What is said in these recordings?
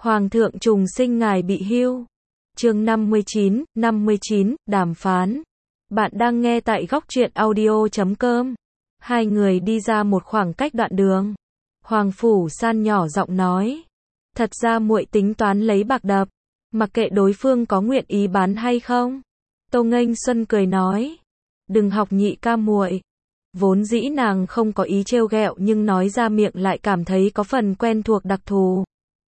Hoàng thượng trùng sinh ngài bị hưu. Chương 59, đàm phán. Bạn đang nghe tại góc truyện audio.com. Hai người đi ra một khoảng cách đoạn đường. Hoàng Phủ San nhỏ giọng nói. Thật ra muội tính toán lấy bạc đập. Mặc kệ đối phương có nguyện ý bán hay không. Tô Nghênh Xuân cười nói. Đừng học nhị ca muội. Vốn dĩ nàng không có ý trêu ghẹo nhưng nói ra miệng lại cảm thấy có phần quen thuộc đặc thù.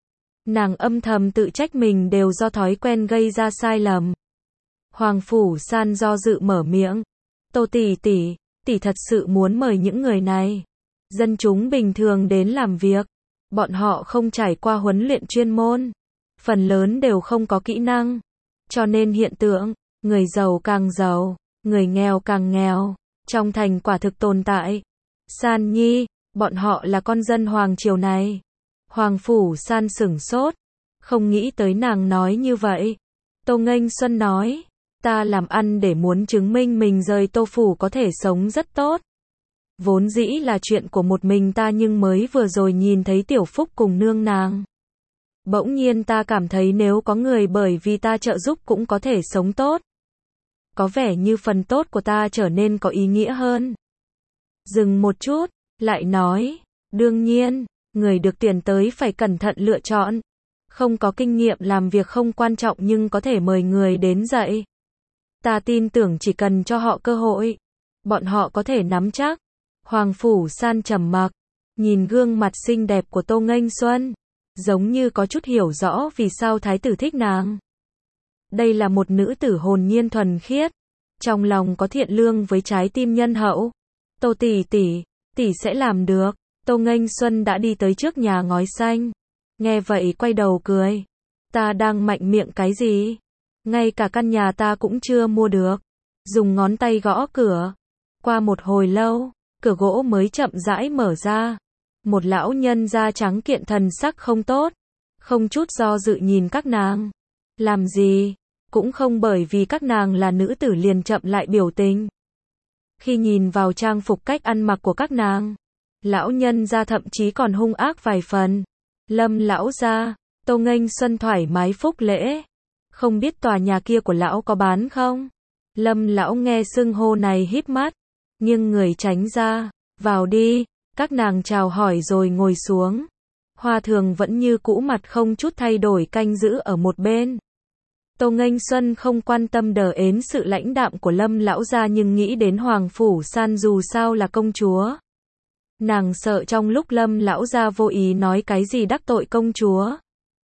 Nàng âm thầm tự trách mình đều do thói quen gây ra sai lầm. Hoàng Phủ San do dự mở miệng. Tô tỷ tỷ thật sự muốn mời những người này. Dân chúng bình thường đến làm việc. Bọn họ không trải qua huấn luyện chuyên môn. Phần lớn đều không có kỹ năng. Cho nên hiện tượng, người giàu càng giàu, người nghèo càng nghèo, trong thành quả thực tồn tại. San Nhi, bọn họ là con dân Hoàng triều này. Hoàng Phủ San sửng sốt, không nghĩ tới nàng nói như vậy. Tô Nghênh Xuân nói, ta làm ăn để muốn chứng minh mình rời Tô Phủ có thể sống rất tốt. Vốn dĩ là chuyện của một mình ta nhưng mới vừa rồi nhìn thấy Tiểu Phúc cùng nương nàng. Bỗng nhiên ta cảm thấy nếu có người bởi vì ta trợ giúp cũng có thể sống tốt. Có vẻ như phần tốt của ta trở nên có ý nghĩa hơn. Dừng một chút, lại nói, đương nhiên, người được tuyển tới phải cẩn thận lựa chọn. Không có kinh nghiệm làm việc không quan trọng nhưng có thể mời người đến dạy. Ta tin tưởng chỉ cần cho họ cơ hội, bọn họ có thể nắm chắc. Hoàng Phủ San trầm mặc, nhìn gương mặt xinh đẹp của Tô Nghênh Xuân, giống như có chút hiểu rõ vì sao thái tử thích nàng. Đây là một nữ tử hồn nhiên thuần khiết, trong lòng có thiện lương với trái tim nhân hậu. Tô tỷ sẽ làm được. Tô Nghênh Xuân đã đi tới trước nhà ngói xanh. Nghe vậy quay đầu cười. Ta đang mạnh miệng cái gì? Ngay cả căn nhà ta cũng chưa mua được. Dùng ngón tay gõ cửa. Qua một hồi lâu, cửa gỗ mới chậm rãi mở ra. Một lão nhân da trắng kiện thần sắc không tốt. Không chút do dự nhìn các nàng. Làm gì? Cũng không bởi vì các nàng là nữ tử liền chậm lại biểu tình. Khi nhìn vào trang phục cách ăn mặc của các nàng, lão nhân gia thậm chí còn hung ác vài phần. Lâm lão gia, Tô Nghênh Xuân thoải mái phúc lễ. Không biết tòa nhà kia của lão có bán không? Lâm lão nghe xưng hô này híp mắt, nhưng người tránh ra. Vào đi, các nàng chào hỏi rồi ngồi xuống. Hoa Thường vẫn như cũ mặt không chút thay đổi canh giữ ở một bên. Tô Nghênh Xuân không quan tâm đờ ến sự lãnh đạm của Lâm lão gia nhưng nghĩ đến Hoàng Phủ San dù sao là công chúa. Nàng sợ trong lúc Lâm lão gia vô ý nói cái gì đắc tội công chúa.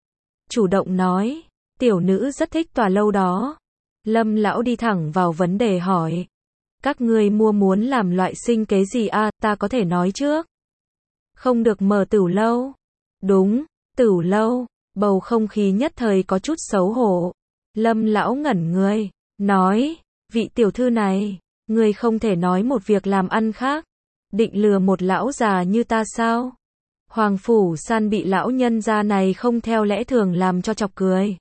Chủ động nói, tiểu nữ rất thích tòa lâu đó. Lâm lão đi thẳng vào vấn đề hỏi. Các ngươi muốn làm loại sinh kế gì à, ta có thể nói trước. Không được mở tửu lâu. Đúng, tửu lâu. Bầu không khí nhất thời có chút xấu hổ. Lâm lão ngẩn người, nói, vị tiểu thư này, ngươi không thể nói một việc làm ăn khác. Định lừa một lão già như ta sao? Hoàng Phủ San bị lão nhân gia này không theo lẽ thường làm cho chọc cười.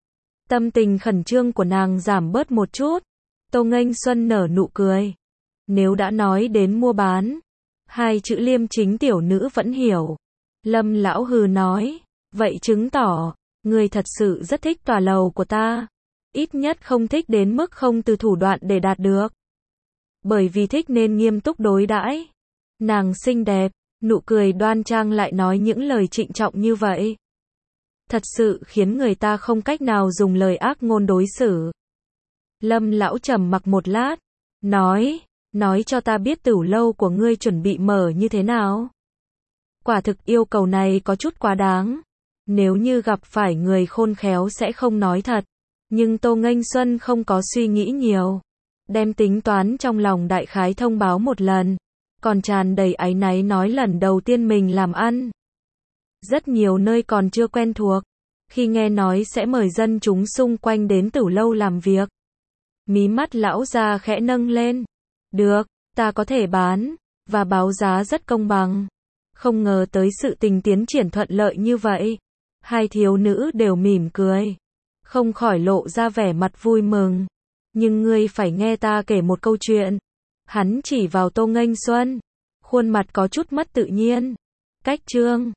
Tâm tình khẩn trương của nàng giảm bớt một chút. Tô Nghênh Xuân nở nụ cười. Nếu đã nói đến mua bán, hai chữ liêm chính tiểu nữ vẫn hiểu. Lâm lão hừ nói, vậy chứng tỏ, ngươi thật sự rất thích tòa lầu của ta. Ít nhất không thích đến mức không từ thủ đoạn để đạt được. Bởi vì thích nên nghiêm túc đối đãi. Nàng xinh đẹp, nụ cười đoan trang lại nói những lời trịnh trọng như vậy. Thật sự khiến người ta không cách nào dùng lời ác ngôn đối xử. Lâm lão trầm mặc một lát, nói cho ta biết tửu lâu của ngươi chuẩn bị mở như thế nào. Quả thực yêu cầu này có chút quá đáng. Nếu như gặp phải người khôn khéo sẽ không nói thật. Nhưng Tô Nghênh Xuân không có suy nghĩ nhiều. Đem tính toán trong lòng đại khái thông báo một lần. Còn tràn đầy áy náy nói lần đầu tiên mình làm ăn. Rất nhiều nơi còn chưa quen thuộc. Khi nghe nói sẽ mời dân chúng xung quanh đến tửu lâu làm việc. Mí mắt lão già khẽ nâng lên. Được, ta có thể bán. Và báo giá rất công bằng. Không ngờ tới sự tình tiến triển thuận lợi như vậy. Hai thiếu nữ đều mỉm cười. Không khỏi lộ ra vẻ mặt vui mừng. Nhưng ngươi phải nghe ta kể một câu chuyện. Hắn chỉ vào Tô Nghênh Xuân. Khuôn mặt có chút mất tự nhiên. Cách chương